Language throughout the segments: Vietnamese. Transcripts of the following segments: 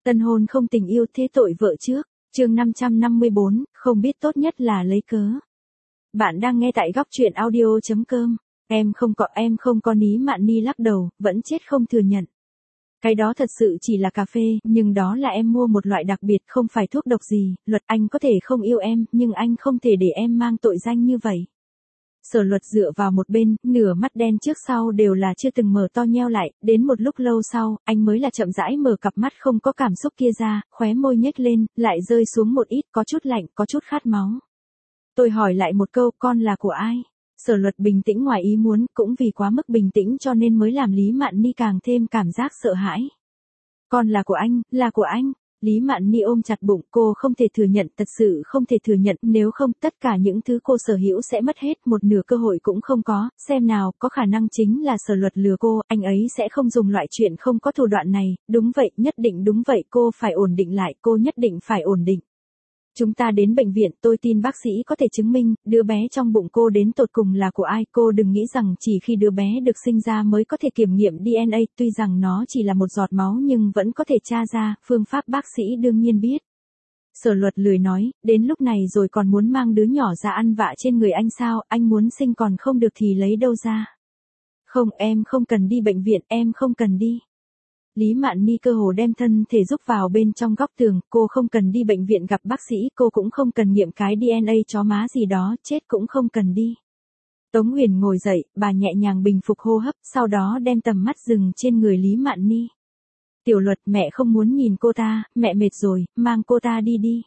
Tân hôn không tình yêu thế tội vợ trước. Chương 554, không biết tốt nhất là lấy cớ. Bạn đang nghe tại góc truyện audio.com. Em không có Lý Mạn Ni lắc đầu, vẫn chết không thừa nhận. Cái đó thật sự chỉ là cà phê, nhưng đó là em mua một loại đặc biệt, không phải thuốc độc gì. Luật anh có thể không yêu em, nhưng anh không thể để em mang tội danh như vậy. Sở Luật dựa vào một bên, nửa mắt đen trước sau đều là chưa từng mở to nheo lại, đến một lúc lâu sau, anh mới là chậm rãi mở cặp mắt không có cảm xúc kia ra, khóe môi nhếch lên, lại rơi xuống một ít, có chút lạnh, có chút khát máu. Tôi hỏi lại một câu, con là của ai? Sở Luật bình tĩnh ngoài ý muốn, cũng vì quá mức bình tĩnh cho nên mới làm Lý Mạn Ni càng thêm cảm giác sợ hãi. Con là của anh, là của anh. Lý Mạn Ni ôm chặt bụng, cô không thể thừa nhận, thật sự không thể thừa nhận, nếu không tất cả những thứ cô sở hữu sẽ mất hết, một nửa cơ hội cũng không có, xem nào, có khả năng chính là Sở Luật lừa cô, anh ấy sẽ không dùng loại chuyện không có thủ đoạn này, đúng vậy, nhất định đúng vậy, cô phải ổn định lại, cô nhất định phải ổn định. Chúng ta đến bệnh viện, tôi tin bác sĩ có thể chứng minh, đứa bé trong bụng cô đến tột cùng là của ai, cô đừng nghĩ rằng chỉ khi đứa bé được sinh ra mới có thể kiểm nghiệm DNA, tuy rằng nó chỉ là một giọt máu nhưng vẫn có thể tra ra, phương pháp bác sĩ đương nhiên biết. Sở Luật lười nói, đến lúc này rồi còn muốn mang đứa nhỏ ra ăn vạ trên người anh sao, anh muốn sinh còn không được thì lấy đâu ra. Không, em không cần đi bệnh viện, em không cần đi. Lý Mạn Ni cơ hồ đem thân thể rúc vào bên trong góc tường, cô không cần đi bệnh viện gặp bác sĩ, cô cũng không cần nghiệm cái DNA chó má gì đó, chết cũng không cần đi. Tống Huyền ngồi dậy, bà nhẹ nhàng bình phục hô hấp, sau đó đem tầm mắt dừng trên người Lý Mạn Ni. Tiểu Luật, mẹ không muốn nhìn cô ta, mẹ mệt rồi, mang cô ta đi đi.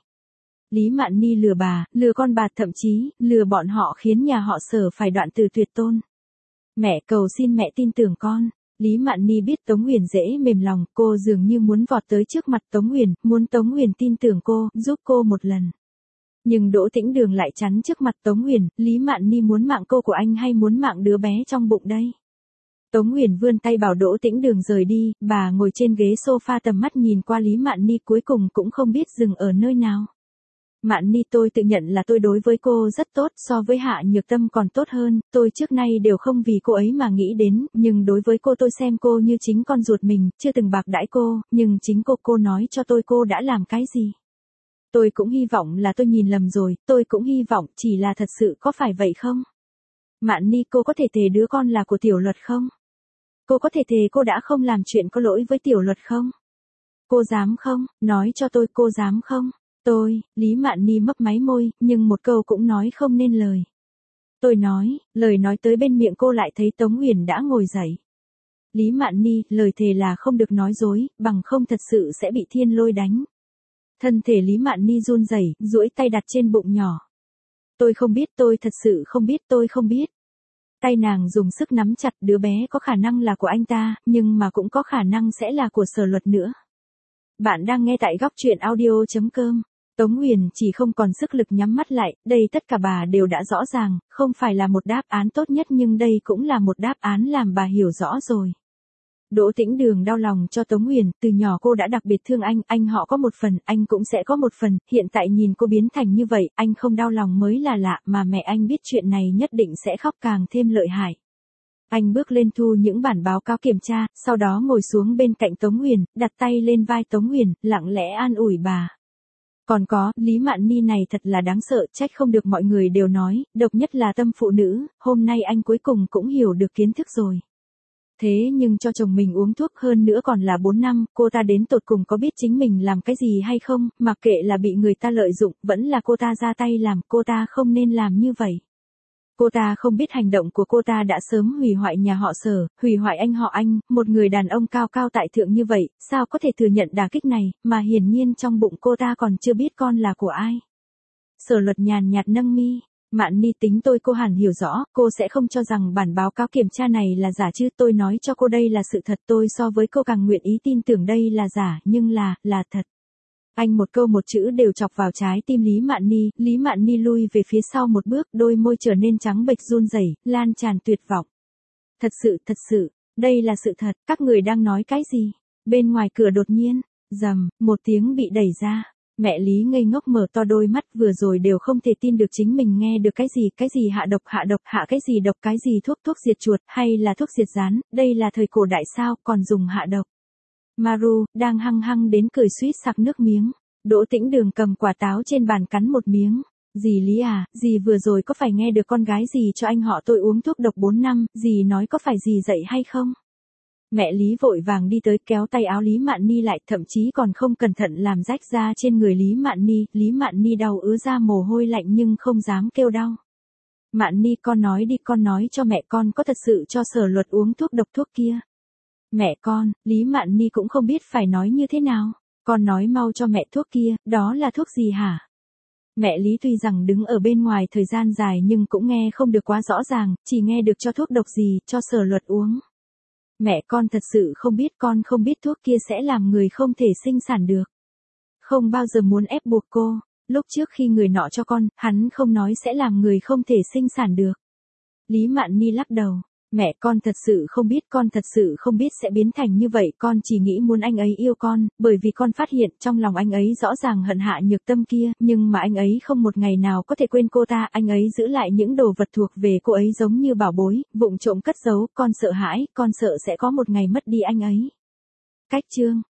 Lý Mạn Ni lừa bà, lừa con bà, thậm chí, lừa bọn họ khiến nhà họ Sở phải đoạn từ tuyệt tôn. Mẹ cầu xin mẹ tin tưởng con. Lý Mạn Ni biết Tống Huyền dễ mềm lòng, cô dường như muốn vọt tới trước mặt Tống Huyền, muốn Tống Huyền tin tưởng cô, giúp cô một lần. Nhưng Đỗ Tĩnh Đường lại chắn trước mặt Tống Huyền, Lý Mạn Ni muốn mạng cô của anh hay muốn mạng đứa bé trong bụng đây? Tống Huyền vươn tay bảo Đỗ Tĩnh Đường rời đi, bà ngồi trên ghế sofa tầm mắt nhìn qua Lý Mạn Ni cuối cùng cũng không biết dừng ở nơi nào. Mạn Ni, tôi tự nhận là tôi đối với cô rất tốt, so với Hạ Nhược Tâm còn tốt hơn, tôi trước nay đều không vì cô ấy mà nghĩ đến, nhưng đối với cô tôi xem cô như chính con ruột mình, chưa từng bạc đãi cô, nhưng chính cô nói cho tôi cô đã làm cái gì. Tôi cũng hy vọng là tôi nhìn lầm rồi, tôi cũng hy vọng chỉ là thật sự, có phải vậy không? Mạn Ni, cô có thể thề đứa con là của Tiểu Luật không? Cô có thể thề cô đã không làm chuyện có lỗi với Tiểu Luật không? Cô dám không? Nói cho tôi, cô dám không? Lý Mạn Ni mấp máy môi, nhưng một câu cũng nói không nên lời. Tôi nói, lời nói tới bên miệng cô lại thấy Tống Huyền đã ngồi dậy. Lý Mạn Ni, lời thề là không được nói dối, bằng không thật sự sẽ bị thiên lôi đánh. Thân thể Lý Mạn Ni run rẩy, duỗi tay đặt trên bụng nhỏ. Tôi không biết, tôi thật sự không biết, tôi không biết. Tay nàng dùng sức nắm chặt, đứa bé có khả năng là của anh ta, nhưng mà cũng có khả năng sẽ là của Sở Luật nữa. Bạn đang nghe tại góc truyện audio.com. Tống Huyền chỉ không còn sức lực nhắm mắt lại, đây tất cả bà đều đã rõ ràng, không phải là một đáp án tốt nhất nhưng đây cũng là một đáp án làm bà hiểu rõ rồi. Đỗ Tĩnh Đường đau lòng cho Tống Huyền, từ nhỏ cô đã đặc biệt thương anh họ có một phần, anh cũng sẽ có một phần, hiện tại nhìn cô biến thành như vậy, anh không đau lòng mới là lạ, mà mẹ anh biết chuyện này nhất định sẽ khóc càng thêm lợi hại. Anh bước lên thu những bản báo cáo kiểm tra, sau đó ngồi xuống bên cạnh Tống Huyền, đặt tay lên vai Tống Huyền, lặng lẽ an ủi bà. Còn có, Lý Mạn Ni này thật là đáng sợ, trách không được mọi người đều nói, độc nhất là tâm phụ nữ, hôm nay anh cuối cùng cũng hiểu được kiến thức rồi. Thế nhưng cho chồng mình uống thuốc hơn nữa còn là 4 năm, cô ta đến tột cùng có biết chính mình làm cái gì hay không, mặc kệ là bị người ta lợi dụng, vẫn là cô ta ra tay làm, cô ta không nên làm như vậy. Cô ta không biết hành động của cô ta đã sớm hủy hoại nhà họ Sở, hủy hoại anh họ anh, một người đàn ông cao cao tại thượng như vậy, sao có thể thừa nhận đả kích này, mà hiển nhiên trong bụng cô ta còn chưa biết con là của ai. Sở Luật nhàn nhạt nâng mi, Mạn Ni, tính tôi cô hẳn hiểu rõ, cô sẽ không cho rằng bản báo cáo kiểm tra này là giả chứ, tôi nói cho cô đây là sự thật, tôi so với cô càng nguyện ý tin tưởng đây là giả, nhưng là thật. Anh một câu một chữ đều chọc vào trái tim Lý Mạn Ni lui về phía sau một bước, đôi môi trở nên trắng bệch run rẩy, lan tràn tuyệt vọng. Thật sự, đây là sự thật, các người đang nói cái gì? Bên ngoài cửa đột nhiên, rầm, một tiếng bị đẩy ra. Mẹ Lý ngây ngốc mở to đôi mắt vừa rồi đều không thể tin được chính mình nghe được cái gì hạ độc, hạ cái gì độc, cái gì thuốc diệt chuột, hay là thuốc diệt rán, đây là thời cổ đại sao, còn dùng hạ độc. Maru, đang hăng hăng đến cười suýt sặc nước miếng. Đỗ Tĩnh Đường cầm quả táo trên bàn cắn một miếng. Dì Lý à, dì vừa rồi có phải nghe được con gái dì cho anh họ tôi uống thuốc độc 4 năm, dì nói có phải dì dậy hay không? Mẹ Lý vội vàng đi tới kéo tay áo Lý Mạn Ni lại, thậm chí còn không cẩn thận làm rách ra trên người Lý Mạn Ni đau ứa ra mồ hôi lạnh nhưng không dám kêu đau. Mạn Ni, con nói đi, con nói cho mẹ con có thật sự cho Sở Luật uống thuốc độc thuốc kia. Mẹ con, Lý Mạn Ni cũng không biết phải nói như thế nào. Con nói mau cho mẹ thuốc kia, đó là thuốc gì hả? Mẹ Lý tuy rằng đứng ở bên ngoài thời gian dài nhưng cũng nghe không được quá rõ ràng, chỉ nghe được cho thuốc độc gì, cho Sở Luật uống. Mẹ con thật sự không biết, con không biết thuốc kia sẽ làm người không thể sinh sản được. Không bao giờ muốn ép buộc cô, lúc trước khi người nọ cho con, hắn không nói sẽ làm người không thể sinh sản được. Lý Mạn Ni lắc đầu, mẹ con thật sự không biết, con thật sự không biết sẽ biến thành như vậy, con chỉ nghĩ muốn anh ấy yêu con, bởi vì con phát hiện trong lòng anh ấy rõ ràng hận Hạ Nhược Tâm kia, nhưng mà anh ấy không một ngày nào có thể quên cô ta, anh ấy giữ lại những đồ vật thuộc về cô ấy giống như bảo bối, vụng trộm cất giấu, con sợ hãi, con sợ sẽ có một ngày mất đi anh ấy. Cách chương